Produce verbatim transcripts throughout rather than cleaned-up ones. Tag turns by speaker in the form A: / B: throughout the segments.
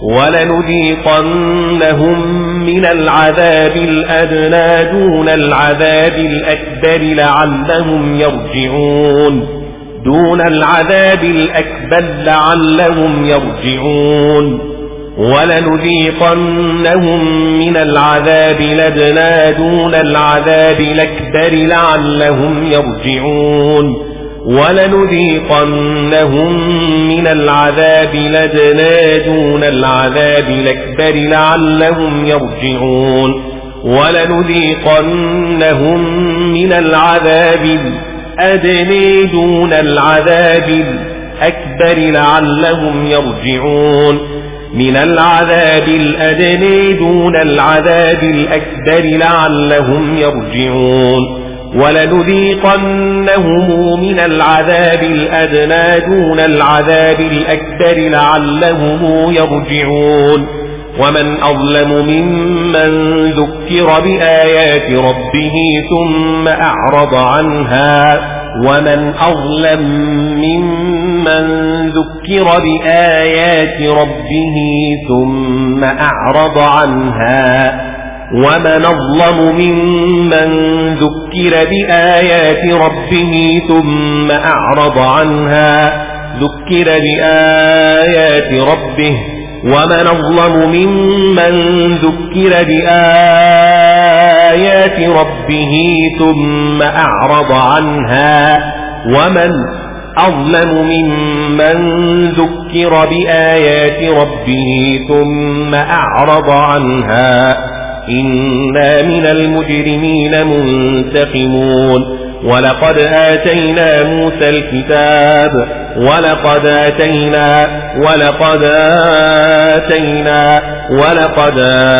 A: ولنذيقنهم من العذاب الأدنى دون العذاب الأكبر لعلهم يرجعون دون العذاب الأكبر لعلهم يرجعون ولنذيقنهم من العذاب الأدنى دون العذاب الأكبر لعلهم يرجعون ولنذيقنهم من العذاب الأدنى دون العذاب الأكبر لعلهم يرجعون ولنذيقنهم من العذاب الأدنى دون العذاب الأكبر لعلهم يرجعون من العذاب الأدنى دون العذاب الأكبر لعلهم يرجعون ولنذيقنهم من العذاب الأدنى دون العذاب الأكبر لعلهم يرجعون ومن أظلم ممن ذكر بآيات ربه ثم أعرض عنها ومن أظلم ممن ذكر بآيات ربه ثم أعرض عنها ومن أظلم ممن ذكر بآيات ربه ثم أعرض عنها ذكر بآيات ربه ومن أظلم ممن ذكر بآيات ربه ثم أعرض عنها ومن أظلم ممن ذكر بآيات ربه ثم أعرض عنها إنا من المجرمين منتقمون ولقد آتينا موسى الكتاب ولقد آتينا ولقد آتينا ولقد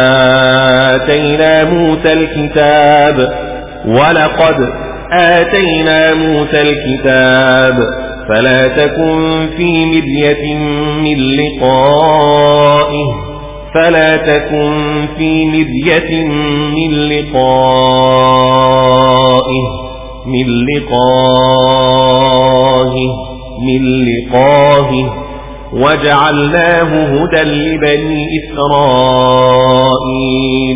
A: آتينا موسى الكتاب ولقد آتينا موسى الكتاب فلا تكن في مرية من لقائه فلا تكن في مرية من لقائه من لقائه من لقائه وجعلناه هدى لبني إسرائيل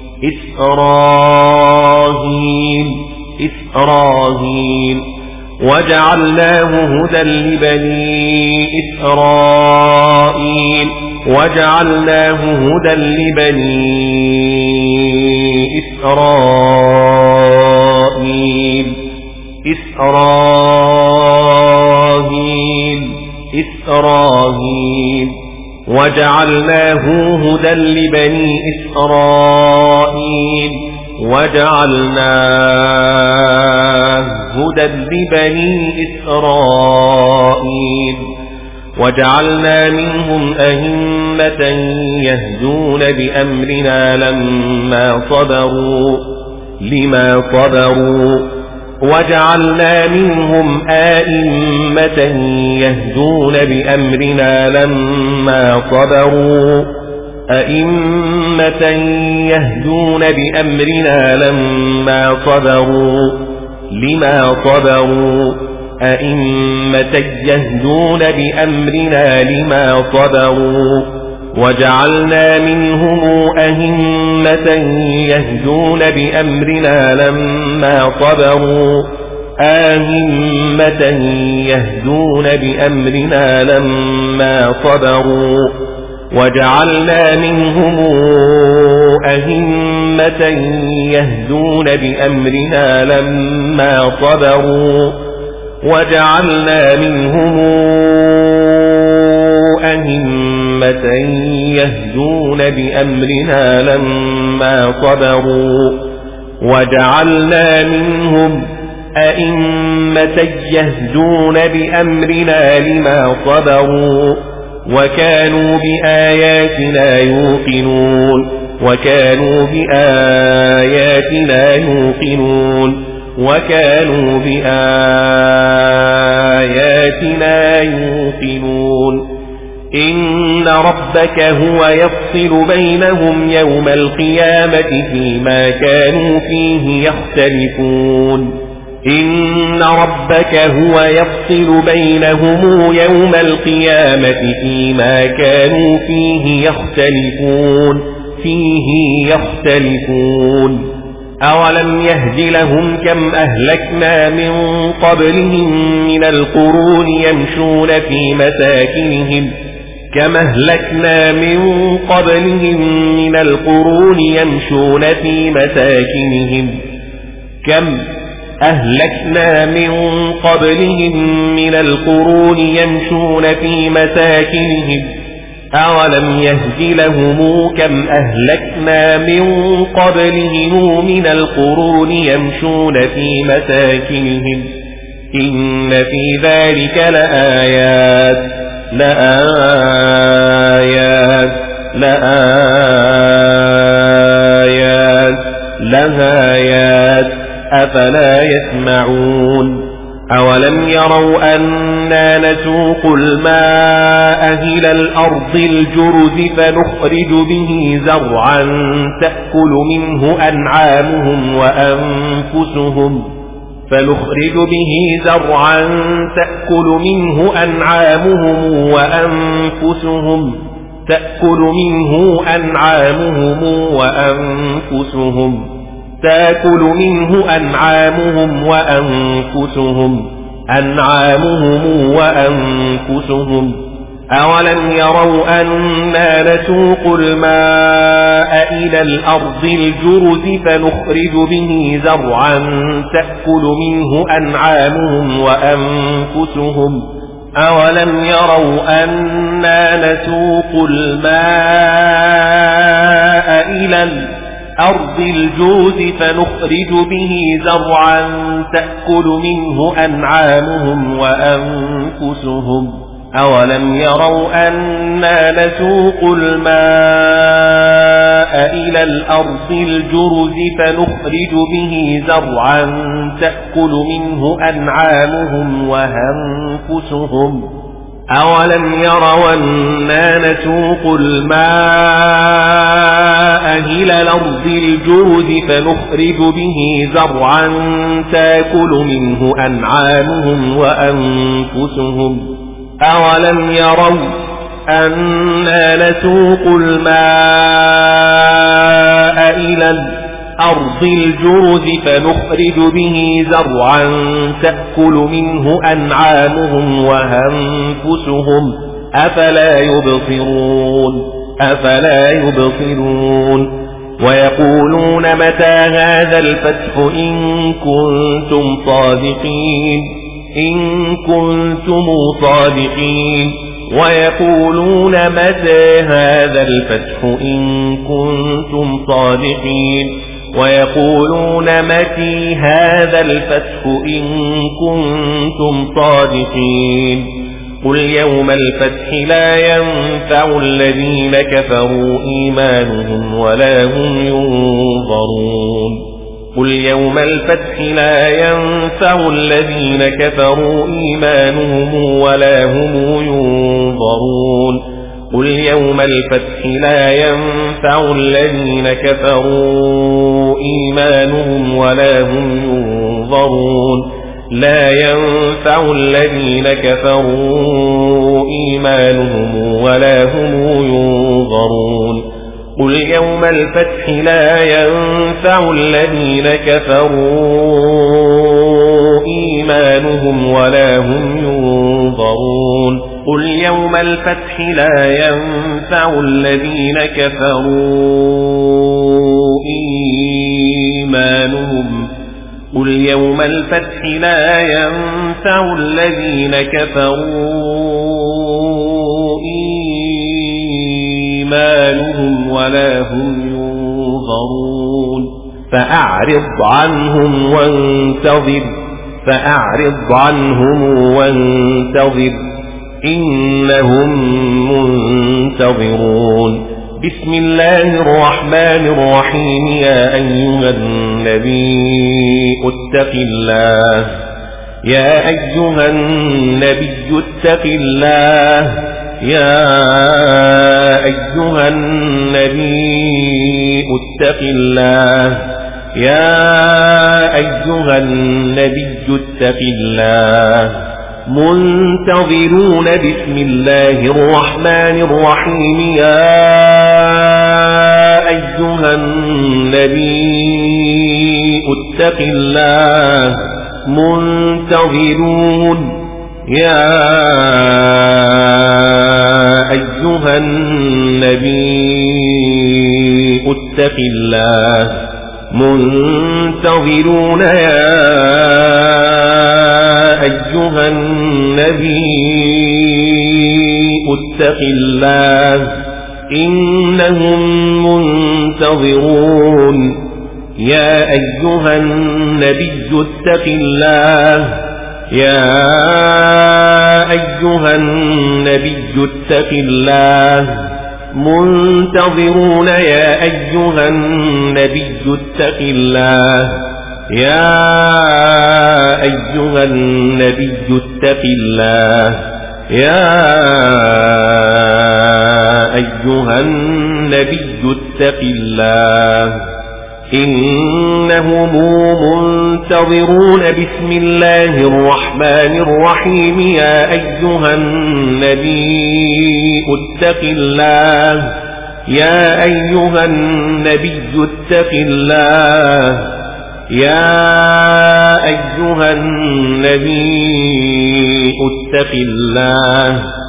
A: إسرائيل إسرائيل وجعلناه هدى لبني إسرائيل وجعلناه هدى لبني إسرائيل إسرائيل إسرائيل وجعلناه هدى لبني إسرائيل وجعلناه هدى لبني إسرائيل وجعلنا منهم أئمة يهدون بأمرنا لما صبروا لما صبروا وجعلنا منهم أئمة يهدون بأمرنا لما صبروا أئمة يهدون بأمرنا لما صبروا لما صبروا أئمة يهدون بأمرنا لما صبروا وجعلنا منهم أئمة يهدون بأمرنا لما صبروا أئمة يهدون بأمرنا لما صبروا وجعلنا منهم أئمة يهدون بأمرنا لما صبروا وجعلنا منهم أئمة يهدون بأمرنا لما صبروا وجعلنا منهم أئمة يهدون بأمرنا لما صبروا وكانوا بآياتنا يوقنون وكانوا بآياتنا يوقنون وكانوا بآياتنا يوقنون إن ربك هو يفصل بينهم يوم القيامة فيما كانوا فيه يختلفون إن ربك هو يفصل بينهم يوم القيامة فيما كانوا فيه يختلفون فيه يختلفون أولم يهد لهم كم أهلكنا من قبلهم من القرون يمشون في مساكنهم كم أهلكنا من قبلهم من القرون يمشون في مساكنهم كم أهلكنا من قبلهم من القرون يمشون في مساكنهم أولم يهد لهم كم أهلكنا من قبلهم من القرون يمشون في مساكنهم إن في ذلك لآيات لآيات لآيات لآيات أفلا يسمعون أولم يروا أنا نسوق الماء إلى الأرض الجرز فنخرج به زرعا تأكل منه أنعامهم وأنفسهم فنخرج به زرعا تأكل منه أنعامهم وأنفسهم تأكل منه أنعامهم وأنفسهم تأكل منه أنعامهم وأنفسهم أنعامهم وأنفسهم أولم يروا أنا نسوق الماء إلى الأرض الجرز فنخرج به زرعا تأكل منه أنعامهم وأنفسهم أولم يروا أنا نسوق الماء إلى الأرض الجرز فنخرج به زرعا تأكل منه أنعامهم وأنفسهم أولم يروا أنا نسوق الماء إلى الأرض الجرز فنخرج به زرعا تأكل منه أنعامهم وأنفسهم أولم يروا أنا نسوق الماء إلى الأرض الجرز فنخرج به زرعا تأكل منه أنعامهم وأنفسهم أولم يروا أنا نسوق الماء إلى الأرض الجرز فنخرج به زرعا تأكل منه أنعامهم وأنفسهم أفلا يبصرون أفلا يبصرون ويقولون متى هذا الفتح إن كنتم صادقين إن كنتم صادقين ويقولون متى هذا الفتح إن كنتم صادقين ويقولون متى هذا الفتح إن كنتم صادقين قل يوم الفتح لا ينفع الذين كفروا إيمانهم ولا هم ينظرون قل يوم الفتح لا ينفع الذين كفروا إيمانهم ولا هم ينظرون قل يوم الفتح لا ينفع الذين كفروا إيمانهم ولا هم ينظرون لا ينفع الذين كفروا إيمانهم ولا هم ينظرون قل يوم الفتح لا ينفع الذين كفروا إيمانهم ولا هم ينظرون قل يوم الفتح لا ينفع الذين كفروا إيمانهم قل يوم الفتح لا ينفع الذين كفروا إيمانهم ولا هم ينظرون فأعرض عنهم وانتظر فأعرض عنهم وانتظر إنهم منتظرون بسم الله الرحمن الرحيم يا أيها النبي اتق الله يا أيها النبي اتق الله يا أيها النبي اتق الله يا أيها النبي اتق الله. منتظرون بسم الله الرحمن الرحيم. يا أيها النبي اتق الله. منتظرون. يا أيها النبي اتق الله. منتظرون. يا أيها النبي اتق الله. إنهم منتظرون. يا أيها النبي اتق الله. يا أيها النبي اتق الله. منتظرون. يا أيها النبي اتق الله. يا أيها النبي اتق الله. يا أيها النبي اتق الله. إنهم منتظرون بسم الله الرحمن الرحيم. يا أيها النبي اتق الله. يا أيها النبي اتق الله. يا أيها النبي اتق الله.